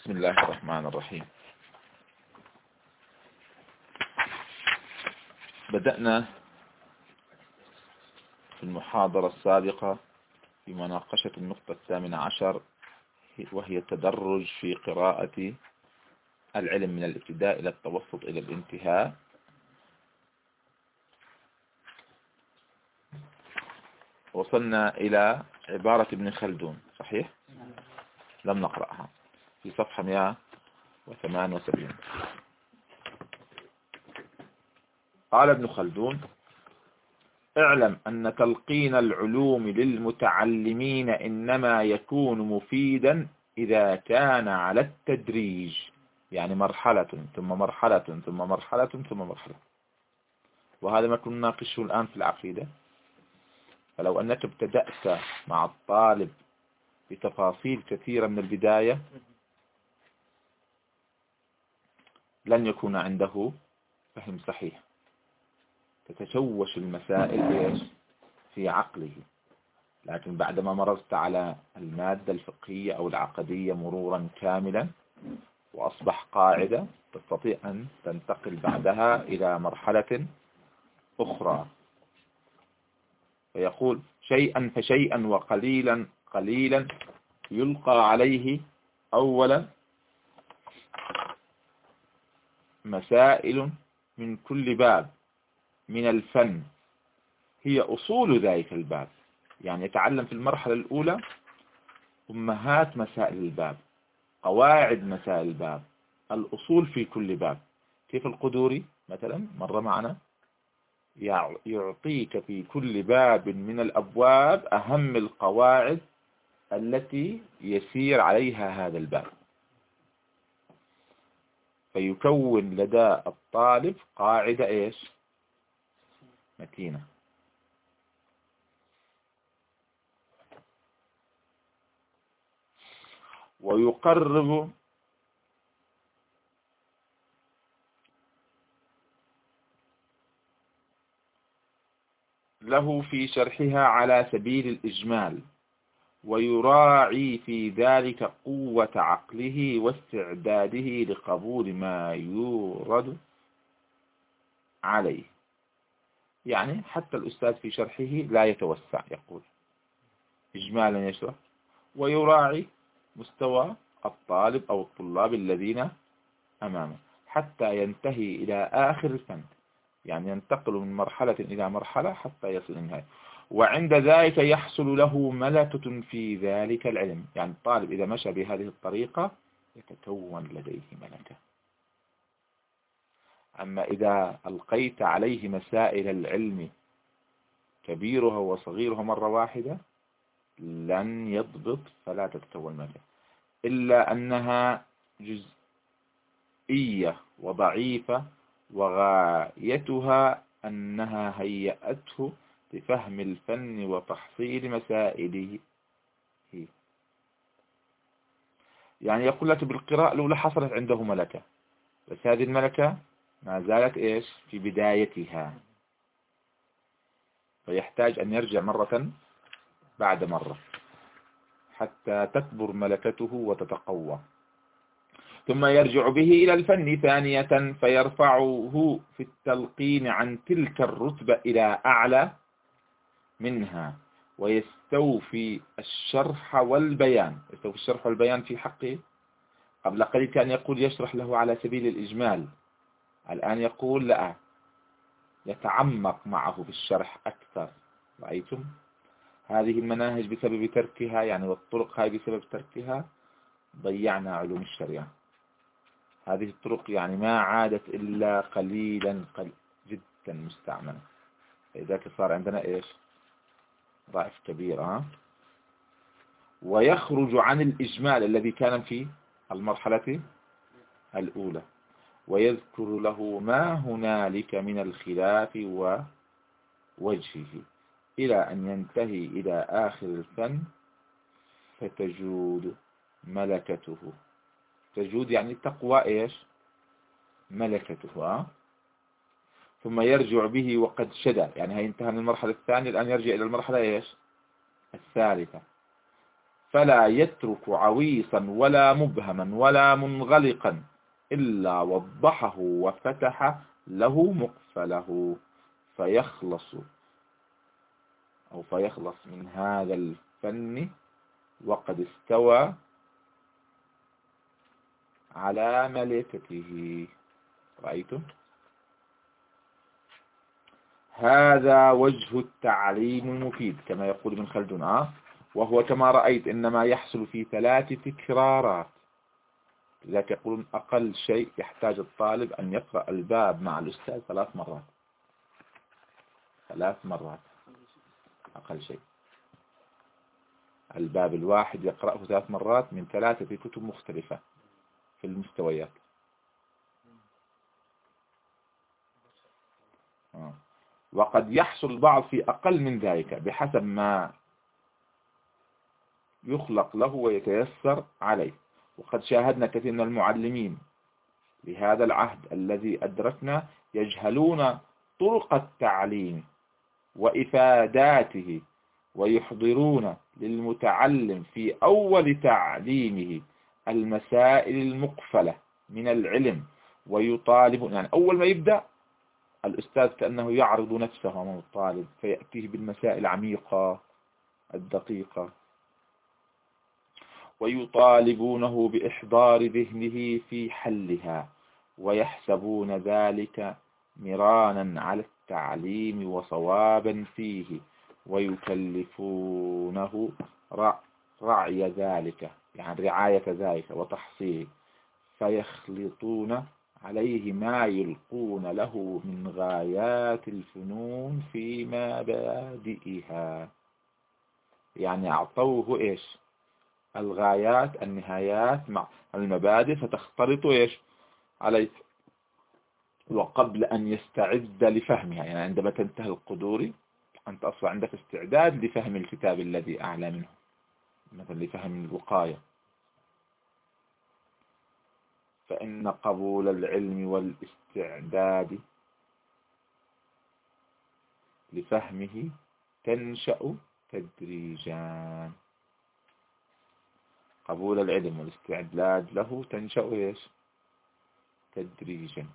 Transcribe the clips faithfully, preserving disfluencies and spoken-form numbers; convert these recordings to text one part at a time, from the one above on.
بسم الله الرحمن الرحيم. بدأنا في المحاضرة السابقة بمناقشة النقطة الثامنة عشر، وهي التدرج في قراءة العلم من الابتداء إلى التوسط إلى الانتهاء. وصلنا إلى عبارة ابن خلدون، صحيح؟ لم نقرأها، في صفحة مئة وثمانية وسبعين. قال ابن خلدون: اعلم أن تلقين العلوم للمتعلمين إنما يكون مفيدا إذا كان على التدريج، يعني مرحلة ثم مرحلة ثم مرحلة ثم مرحلة. وهذا ما كنا نناقشه الآن في العقيدة. فلو أنك ابتدأت مع الطالب بتفاصيل كثيرة من البداية لن يكون عنده فهم صحيح، تتشوش المسائل في عقله. لكن بعدما مررت على المادة الفقهية أو العقدية مرورا كاملا وأصبح قاعدة، تستطيع أن تنتقل بعدها إلى مرحلة أخرى. فيقول: شيئا فشيئا وقليلا قليلا يلقى عليه أولا مسائل من كل باب من الفن هي أصول ذلك الباب. يعني يتعلم في المرحلة الأولى أمهات مسائل الباب، قواعد مسائل الباب، الأصول في كل باب. كيف القدوري مثلا مر معنا يعطيك في كل باب من الأبواب أهم القواعد التي يسير عليها هذا الباب، فيكون لدى الطالب قاعدة إيش؟ متينة. ويقرب له في شرحها على سبيل الإجمال، ويراعي في ذلك قوة عقله واستعداده لقبول ما يورد عليه. يعني حتى الأستاذ في شرحه لا يتوسع، يقول إجمالا يشرح ويراعي مستوى الطالب أو الطلاب الذين أمامه حتى ينتهي إلى آخر الفن. يعني ينتقل من مرحلة إلى مرحلة حتى يصل النهاية. وعند ذلك يحصل له ملكة في ذلك العلم. يعني الطالب إذا مشى بهذه الطريقة يتكون لديه ملكة. أما إذا ألقيت عليه مسائل العلم كبيرها وصغيرها مرة واحدة لن يضبط، فلا تتكون ملكة، إلا أنها جزئية وضعيفة، وغايتها أنها هيأته لفهم الفن وتحصيل مسائله. يعني يقول لك بالقراءة الأولى حصلت عنده ملكة، بس هذه الملكة ما زالت إيش؟ في بدايتها، فيحتاج أن يرجع مرة بعد مرة حتى تكبر ملكته وتتقوى. ثم يرجع به إلى الفن ثانية فيرفعه في التلقين عن تلك الرتبة إلى أعلى منها، ويستوفي الشرح والبيان. يستوفي الشرح والبيان في حقه. قبل قليل كان يقول يشرح له على سبيل الإجمال، الآن يقول لا، يتعمق معه في الشرح أكثر. رأيتم هذه المناهج بسبب تركها، يعني والطرق هاي بسبب تركها ضيعنا علوم الشريعة. هذه الطرق يعني ما عادت إلا قليلا قل جدا مستعملة، لذلك صار عندنا إيش؟ ضعف كبير. ها؟ ويخرج عن الإجمال الذي كان في المرحلة الأولى، ويذكر له ما هنالك من الخلاف ووجهه إلى أن ينتهي إلى آخر الفن فتجود ملكته. تجود يعني تقوى إيش؟ ملكته. ثم يرجع به وقد شدى، يعني هي انتهى من المرحلة الثانية، الآن يرجع إلى المرحلة إيش؟ الثالثة. فلا يترك عويصا ولا مبهما ولا منغلقا إلا وضحه وفتح له مقفله فيخلص أو فيخلص من هذا الفن وقد استوى على ملكته. رأيتم؟ هذا وجه التعليم المفيد كما يقول ابن خلدون، آه وهو كما رأيت إنما يحصل في ثلاث تكرارات. لذلك يقولون أقل شيء يحتاج الطالب أن يقرأ الباب مع الأستاذ ثلاث مرات، ثلاث مرات أقل شيء. الباب الواحد يقرأه ثلاث مرات من ثلاثة في كتب مختلفة في المستويات. آه. وقد يحصل البعض في أقل من ذلك بحسب ما يخلق له ويتيسر عليه. وقد شاهدنا كثير من المعلمين لهذا العهد الذي أدركنا يجهلون طرق التعليم وإفاداته، ويحضرون للمتعلم في أول تعليمه المسائل المقفلة من العلم، ويطالب يعني أول ما يبدأ الأستاذ كأنه يعرض نفسه أمام الطالب فيأتيه بالمسائل العميقة الدقيقة، ويطالبونه بإحضار ذهنه في حلها، ويحسبون ذلك مرانا على التعليم وصوابا فيه، ويكلفونه رعي ذلك يعني رعاية ذلك وتحصيله، فيخلطون عليه ما يلقون له من غايات الفنون في مبادئها. يعني أعطوه إيش؟ الغايات النهايات مع المبادئ فتختلط إيش عليه، وقبل أن يستعد لفهمها. يعني عندما تنتهي القدوري أنت أصلا عندك استعداد لفهم الكتاب الذي أعلى منه، مثلا لفهم الوقاية. فإن قبول العلم والاستعداد لفهمه تنشأ تدريجا. قبول العلم والاستعداد له تنشأ إيش؟ تدريجا.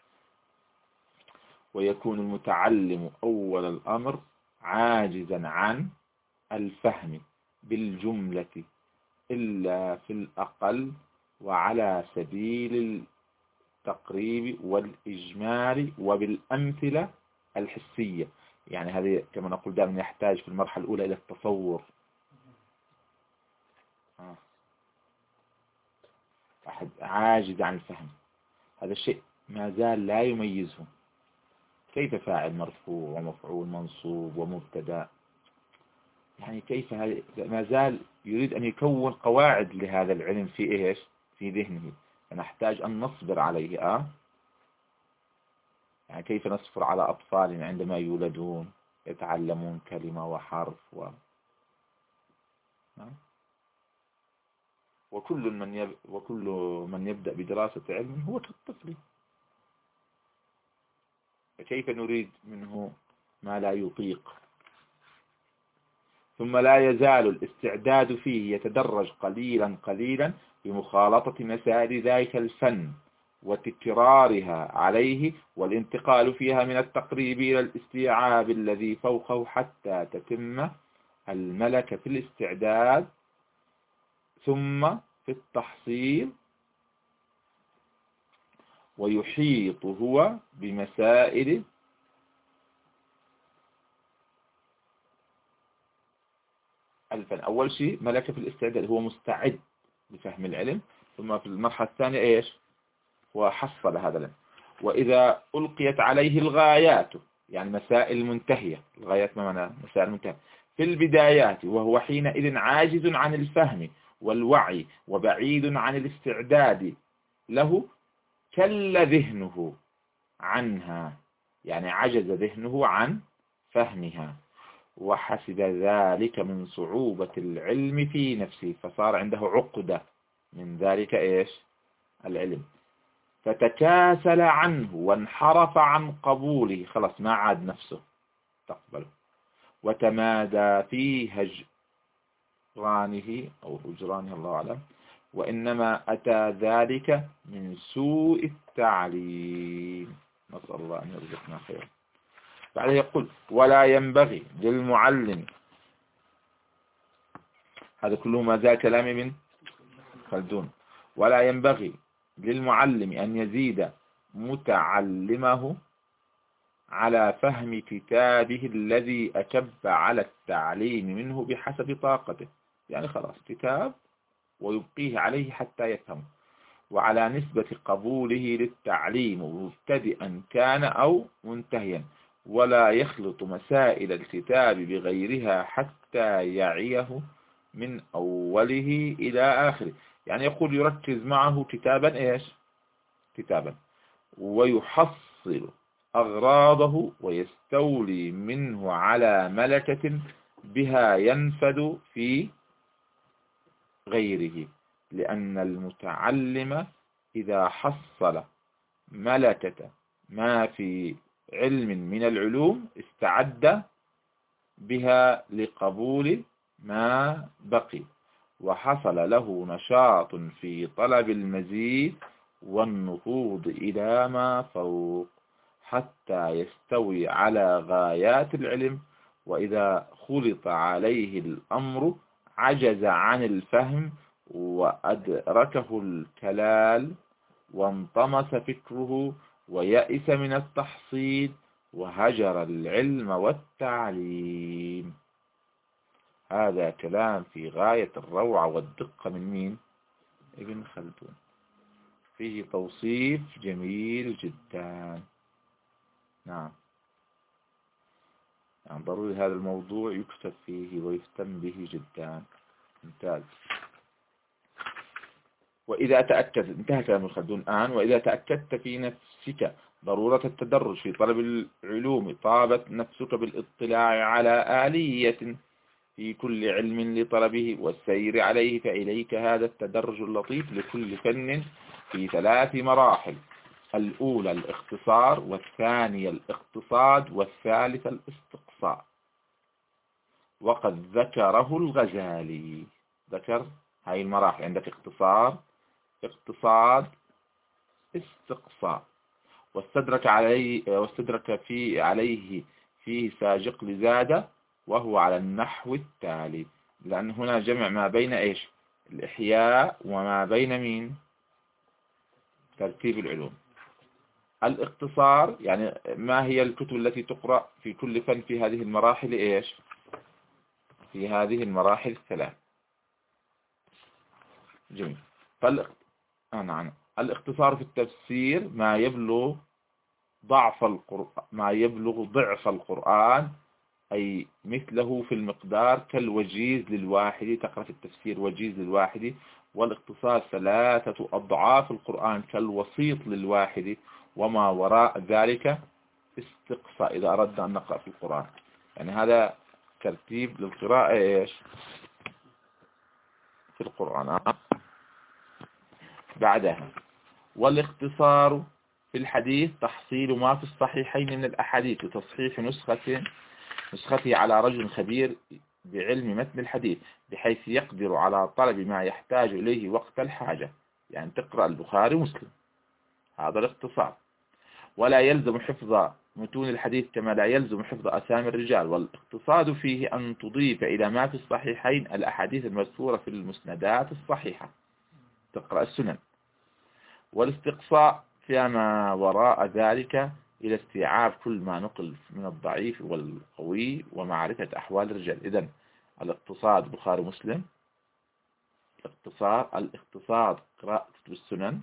ويكون المتعلم أول الأمر عاجزا عن الفهم بالجملة إلا في الأقل وعلى سبيل التقريب والإجمال وبالأمثلة الحسية. يعني هذه كما نقول دائما يحتاج في المرحلة الأولى إلى التصور. أحد عاجز عن الفهم، هذا الشيء ما زال لا يميزه. كيف فاعل مرفوع ومفعول منصوب ومبتدا؟ يعني كيف هذا ما زال يريد أن يكون قواعد لهذا العلم في إيش؟ في ذهنه. فنحتاج أن نصبر عليه. آه يعني كيف نصبر على أطفالنا عندما يولدون يتعلمون كلمة وحرف و... وكل من يب... وكل من يبدأ بدراسة علم هو كالطفل، فكيف نريد منه ما لا يطيق؟ ثم لا يزال الاستعداد فيه يتدرج قليلا قليلا بمخالطة مسائل ذلك الفن وتكرارها عليه، والانتقال فيها من التقريب إلى الاستيعاب الذي فوقه حتى تتم الملكة في الاستعداد ثم في التحصيل، ويحيط هو بمسائل الفن. أول شيء ملكة في الاستعداد، هو مستعد لفهم العلم. ثم في المرحلة الثانية إيش؟ هو حصل هذا العلم. وإذا ألقيت عليه الغايات يعني مسائل منتهية، الغايات ما معنى مسائل منتهية في البدايات، وهو حينئذ عاجز عن الفهم والوعي وبعيد عن الاستعداد له، كل ذهنه عنها يعني عجز ذهنه عن فهمها، وحسب ذلك من صعوبة العلم في نفسه، فصار عنده عقدة من ذلك إيش؟ العلم، فتكاسل عنه وانحرف عن قبوله، خلاص ما عاد نفسه تقبله، وتمادى في هجرانه أو هجرانه الله أعلم، وإنما أتى ذلك من سوء التعليم، نسأل الله أن يرزقنا خيرا. بعد يقول ولا ينبغي للمعلم، هذا كله ما زال كلامي من خلدون، ولا ينبغي للمعلم أن يزيد متعلمه على فهم كتابه الذي أكب على التعليم منه بحسب طاقته، يعني خلاص كتاب ويبقيه عليه حتى يفهم، وعلى نسبة قبوله للتعليم مبتدئا كان أو منتهيا، ولا يخلط مسائل الكتاب بغيرها حتى يعيه من أوله إلى آخره. يعني يقول يركز معه كتابا إيش كتابا ويحصل أغراضه ويستولي منه على ملكة بها ينفذ في غيره، لأن المتعلم إذا حصل ملكة ما في علم من العلوم استعد بها لقبول ما بقي، وحصل له نشاط في طلب المزيد والنهوض إلى ما فوق حتى يستوي على غايات العلم. وإذا خلط عليه الأمر عجز عن الفهم وأدركه الكلال وانطمس فكره ويأس من التحصيل وهجر العلم والتعليم. هذا كلام في غاية الروعة والدقة من مين؟ ابن خلدون، فيه توصيف جميل جدا. نعم، يعني ضروري هذا الموضوع يكتب فيه ويهتم به جدا. ممتاز. وإذا تأكد، انتهى كلام ابن خلدون الآن، وإذا تأكدت في نفسك ضرورة التدرج في طلب العلوم طابت نفسك بالاطلاع على آلية في كل علم لطلبه والسير عليه، فإليك هذا التدرج اللطيف لكل فن في ثلاث مراحل: الأولى الاختصار، والثانية الاقتصاد، والثالثة الاستقصاء. وقد ذكره الغزالي، ذكر هاي المراحل، عندك اختصار، اقتصاد، استقصاء، واستدرك عليه واستدرك في عليه فيه ساجق لزاده، وهو على النحو التالي، لأن هنا جمع ما بين إيش؟ الإحياء وما بين مين؟ ترتيب العلوم. الاختصار يعني ما هي الكتب التي تقرأ في كل فن في هذه المراحل إيش؟ في هذه المراحل الثلاث. جميل. فالاخ... آه نعم. الاختصار في التفسير ما يبلغ ضعف القرآن، ما يبلغ ضعف القرآن، أي مثله في المقدار كالوجيز للواحد، تقرأ في التفسير وجيز للواحد. والاقتصاد ثلاثة أضعاف القرآن كالوسيط للواحد، وما وراء ذلك استقصاء إذا أردنا أن نقرأ في القرآن. يعني هذا ترتيب للقراءة إيش في القرآن. بعدها والاختصار في الحديث تحصيل ما في الصحيحين من الأحاديث وتصحيح نسخة نسخته على رجل خبير بعلم متن الحديث بحيث يقدر على طلب ما يحتاج إليه وقت الحاجة، يعني تقرأ البخاري ومسلم، هذا الاختصار. ولا يلزم حفظ متون الحديث كما لا يلزم حفظ أسامي الرجال. والاقتصاد فيه أن تضيف إلى ما في الصحيحين الأحاديث المذكورة في المسندات الصحيحة، تقرأ السنن. والاستقصاء فيما وراء ذلك إلى استيعاب كل ما نقل من الضعيف والقوي ومعرفة أحوال الرجال. إذن الاقتصاد بخاري مسلم، الاقتصاد الاقتصاد قراءة كتب السنن،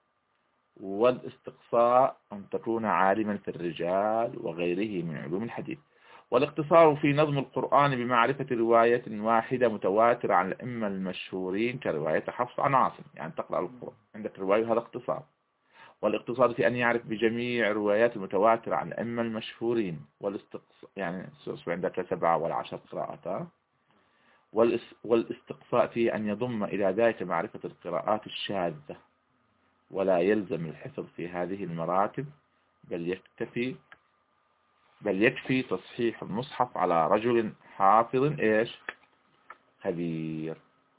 والاستقصاء أن تكون عالما في الرجال وغيره من علوم الحديث. والاقتصار في نظم القرآن بمعرفة رواية واحدة متواترة عن الأئمة المشهورين كرواية حفص عن عاصم، يعني تقرأ القرآن عندك رواية، هذا اقتصار. والاقتصاد في أن يعرف بجميع روايات المتواترة عن الأئمة المشهورين. والاستقصاء يعني عندك سبعة ولا عشر قراءات. والاستقصاء في أن يضم إلى ذلك معرفة القراءات الشاذة، ولا يلزم الحفظ في هذه المراتب، بل يكتفي بل يكفي تصحيح المصحف على رجل حافظ إيش خبير.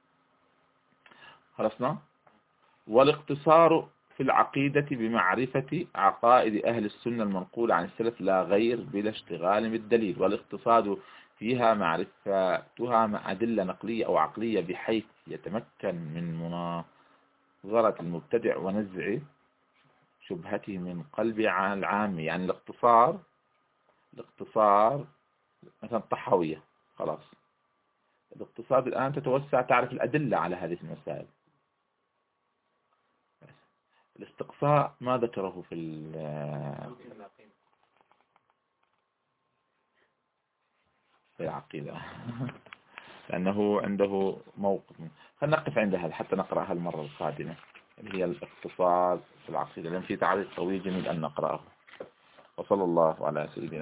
خلصنا. والاقتصار في العقيدة بمعرفة عقائد أهل السنة المنقولة عن السلف لا غير بلا اشتغال بالدليل، والاقتصاد فيها معرفتها مع أدلة نقلية أو عقلية بحيث يتمكن من مناظرة المبتدع ونزع شبهته من قلب العام. يعني الاقتصار الاقتصار مثلا الطحاوية، خلاص الاقتصاد الآن تتوسع تعرف الأدلة على هذه المسائل. الاستقصاء ما ذكره في في العقيدة لأنه عنده موقف. خلينا نقف عند هذا حتى نقرأها المرة القادمة اللي هي الاقتصاد في العقيدة، لأن في تعريف طويل جميل أن نقرأه. وصلى الله على سيدنا